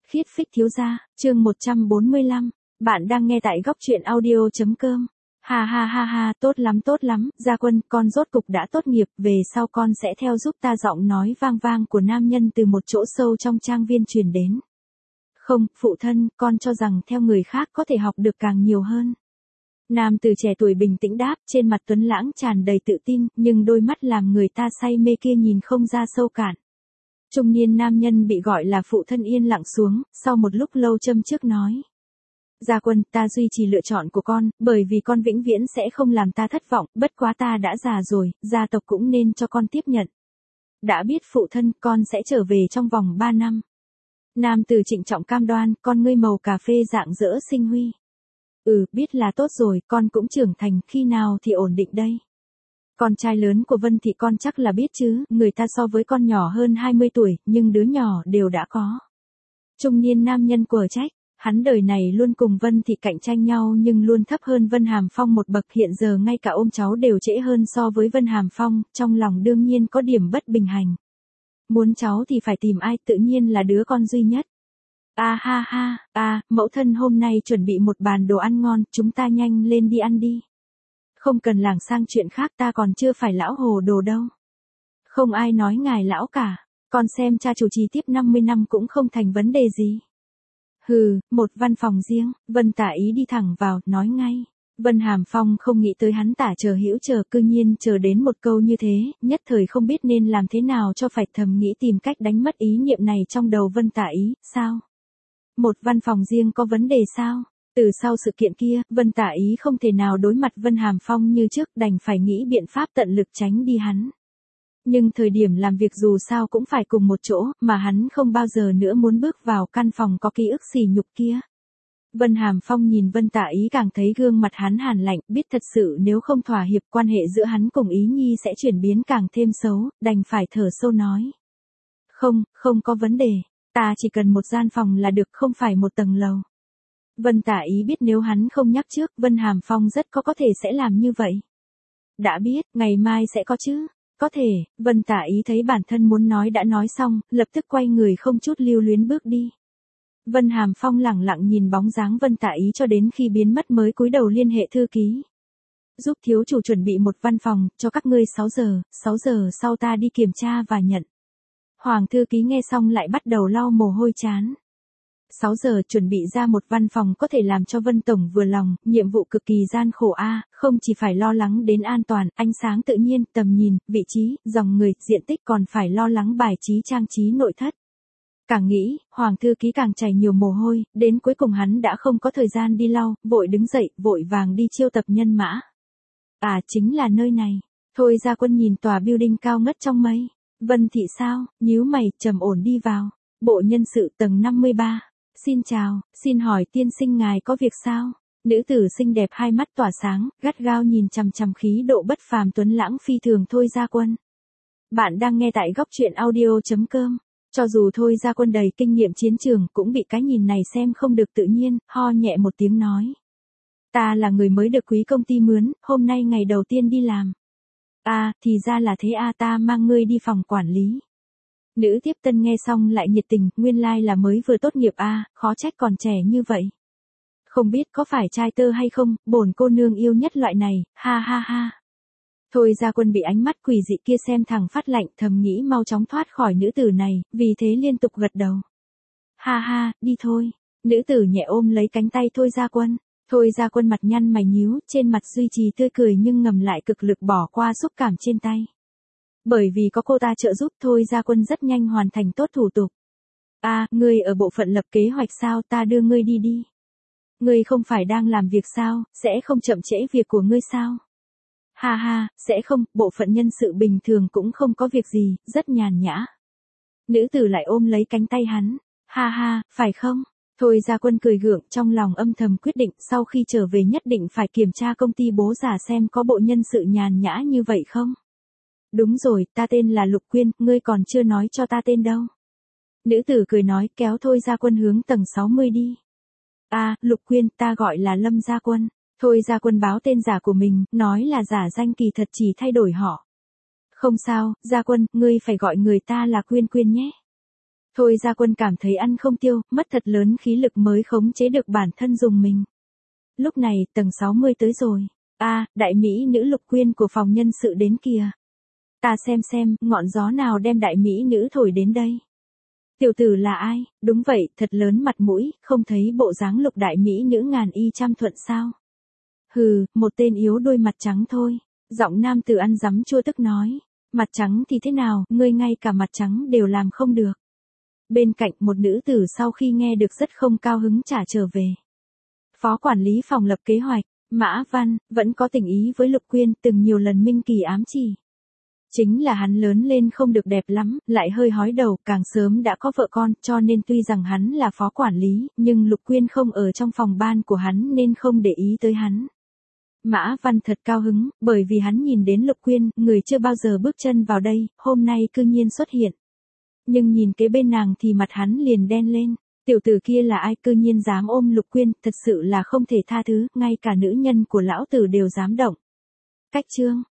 Khiết phích thiếu gia, chương 145. Bạn đang nghe tại góc truyện audio.com. Ha ha ha ha, tốt lắm, Gia Quân, con rốt cục đã tốt nghiệp, về sau con sẽ theo giúp ta. Giọng nói vang vang của nam nhân từ một chỗ sâu trong trang viên truyền đến. Không, phụ thân, con cho rằng theo người khác có thể học được càng nhiều hơn. Nam từ trẻ tuổi bình tĩnh đáp, trên mặt tuấn lãng tràn đầy tự tin, nhưng đôi mắt làm người ta say mê kia nhìn không ra sâu cạn. Trung niên nam nhân bị gọi là phụ thân yên lặng xuống, sau một lúc lâu châm trước nói. Gia Quân, ta duy trì lựa chọn của con, bởi vì con vĩnh viễn sẽ không làm ta thất vọng, bất quá ta đã già rồi, gia tộc cũng nên cho con tiếp nhận. Đã biết phụ thân, con sẽ trở về trong vòng 3 năm. Nam từ trịnh trọng cam đoan, con ngươi màu cà phê rạng rỡ sinh huy. Biết là tốt rồi, con cũng trưởng thành, khi nào thì ổn định đây. Con trai lớn của Vân Thị con chắc là biết chứ, người ta so với con nhỏ hơn 20 tuổi, nhưng đứa nhỏ đều đã có. Trung niên nam nhân của trách, hắn đời này luôn cùng Vân Thị cạnh tranh nhau nhưng luôn thấp hơn Vân Hàm Phong một bậc, hiện giờ ngay cả ôm cháu đều trễ hơn so với Vân Hàm Phong, trong lòng đương nhiên có điểm bất bình hành. Muốn cháu thì phải tìm ai, tự nhiên là đứa con duy nhất. Mẫu thân hôm nay chuẩn bị một bàn đồ ăn ngon, chúng ta nhanh lên đi ăn đi. Không cần lảng sang chuyện khác, ta còn chưa phải lão hồ đồ đâu. Không ai nói ngài lão cả, con xem cha chủ trì tiếp 50 năm cũng không thành vấn đề gì. Một văn phòng riêng, Vân Tả Ý đi thẳng vào, nói ngay. Vân Hàm Phong không nghĩ tới hắn tả chờ hữu chờ, cư nhiên chờ đến một câu như thế, nhất thời không biết nên làm thế nào cho phải, thầm nghĩ tìm cách đánh mất ý niệm này trong đầu Vân Tả Ý. Sao? Một văn phòng riêng có vấn đề sao? Từ sau sự kiện kia, Vân Tả Ý không thể nào đối mặt Vân Hàm Phong như trước, đành phải nghĩ biện pháp tận lực tránh đi hắn. Nhưng thời điểm làm việc dù sao cũng phải cùng một chỗ, mà hắn không bao giờ nữa muốn bước vào căn phòng có ký ức sỉ nhục kia. Vân Hàm Phong nhìn Vân Tả Ý càng thấy gương mặt hắn hàn lạnh, biết thật sự nếu không thỏa hiệp quan hệ giữa hắn cùng Ý Nhi sẽ chuyển biến càng thêm xấu, đành phải thở sâu nói. Không có vấn đề, ta chỉ cần một gian phòng là được, không phải một tầng lầu. Vân Tả Ý biết nếu hắn không nhắc trước, Vân Hàm Phong rất có thể sẽ làm như vậy. Đã biết, ngày mai sẽ có chứ. Có thể, Vân Tả Ý thấy bản thân muốn nói đã nói xong, lập tức quay người không chút lưu luyến bước đi. Vân Hàm Phong lẳng lặng nhìn bóng dáng Vân Tả Ý cho đến khi biến mất mới cúi đầu liên hệ thư ký. Giúp thiếu chủ chuẩn bị một văn phòng, cho các ngươi 6 giờ sau ta đi kiểm tra và nhận. Hoàng thư ký nghe xong lại bắt đầu lau mồ hôi trán. 6 giờ chuẩn bị ra một văn phòng có thể làm cho Vân Tổng vừa lòng, nhiệm vụ cực kỳ gian khổ không chỉ phải lo lắng đến an toàn, ánh sáng tự nhiên, tầm nhìn, vị trí, dòng người, diện tích, còn phải lo lắng bài trí trang trí nội thất. Càng nghĩ, Hoàng thư ký càng chảy nhiều mồ hôi, đến cuối cùng hắn đã không có thời gian đi lau, vội đứng dậy, vội vàng đi chiêu tập nhân mã. Chính là nơi này. Thôi Gia Quân nhìn tòa building cao ngất trong mây. Vân Thị sao? Nhíu mày, trầm ổn đi vào. Bộ nhân sự tầng 53. Xin chào, xin hỏi tiên sinh ngài có việc sao? Nữ tử xinh đẹp hai mắt tỏa sáng, gắt gao nhìn chằm chằm khí độ bất phàm tuấn lãng phi thường Thôi Gia Quân. Bạn đang nghe tại góc truyện audio.com. Cho dù Thôi Gia Quân đầy kinh nghiệm chiến trường cũng bị cái nhìn này xem không được tự nhiên, ho nhẹ một tiếng nói. Ta là người mới được quý công ty mướn, hôm nay ngày đầu tiên đi làm. Thì ra là thế ta mang ngươi đi phòng quản lý. Nữ tiếp tân nghe xong lại nhiệt tình, nguyên lai là mới vừa tốt nghiệp khó trách còn trẻ như vậy. Không biết có phải trai tơ hay không, bổn cô nương yêu nhất loại này, ha. Thôi Gia Quân bị ánh mắt quỷ dị kia xem thẳng phát lạnh, thầm nghĩ mau chóng thoát khỏi nữ tử này, vì thế liên tục gật đầu. Ha, đi thôi. Nữ tử nhẹ ôm lấy cánh tay Thôi Gia Quân. Thôi Gia Quân mặt nhăn mày nhíu, trên mặt duy trì tươi cười nhưng ngầm lại cực lực bỏ qua xúc cảm trên tay. Bởi vì có cô ta trợ giúp, Thôi Gia Quân rất nhanh hoàn thành tốt thủ tục. Ngươi ở bộ phận lập kế hoạch sao, ta đưa ngươi đi. Ngươi không phải đang làm việc sao, sẽ không chậm trễ việc của ngươi sao? Ha, sẽ không, bộ phận nhân sự bình thường cũng không có việc gì, rất nhàn nhã. Nữ tử lại ôm lấy cánh tay hắn. Ha, phải không? Thôi Gia Quân cười gượng, trong lòng âm thầm quyết định sau khi trở về nhất định phải kiểm tra công ty bố già xem có bộ nhân sự nhàn nhã như vậy không. Đúng rồi, ta tên là Lục Quyên, ngươi còn chưa nói cho ta tên đâu. Nữ tử cười nói, kéo Thôi Gia Quân hướng tầng 60 đi. Lục Quyên, ta gọi là Lâm Gia Quân. Thôi Gia Quân báo tên giả của mình, nói là giả danh kỳ thật chỉ thay đổi họ. Không sao, Gia Quân, ngươi phải gọi người ta là Quyên Quyên nhé. Thôi Gia Quân cảm thấy ăn không tiêu, mất thật lớn khí lực mới khống chế được bản thân dùng mình. Lúc này, tầng 60 tới rồi. Đại mỹ nữ Lục Quyên của phòng nhân sự đến kìa. Ta xem, ngọn gió nào đem đại mỹ nữ thổi đến đây. Tiểu tử là ai? Đúng vậy, thật lớn mặt mũi, không thấy bộ dáng Lục đại mỹ nữ ngàn y trăm thuận sao? Hừ, một tên yếu đuôi mặt trắng thôi. Giọng nam tử ăn dắm chua tức nói. Mặt trắng thì thế nào, ngươi ngay cả mặt trắng đều làm không được. Bên cạnh một nữ tử sau khi nghe được rất không cao hứng trả trở về. Phó quản lý phòng lập kế hoạch, Mã Văn, vẫn có tình ý với Lục Quyên, từng nhiều lần Minh Kỳ ám chỉ. Chính là hắn lớn lên không được đẹp lắm, lại hơi hói đầu, càng sớm đã có vợ con, cho nên tuy rằng hắn là phó quản lý, nhưng Lục Quyên không ở trong phòng ban của hắn nên không để ý tới hắn. Mã Văn thật cao hứng, bởi vì hắn nhìn đến Lục Quyên, người chưa bao giờ bước chân vào đây, hôm nay cư nhiên xuất hiện. Nhưng nhìn kế bên nàng thì mặt hắn liền đen lên. Tiểu tử kia là ai cư nhiên dám ôm Lục Quyên, thật sự là không thể tha thứ, ngay cả nữ nhân của lão tử đều dám động. Cách chương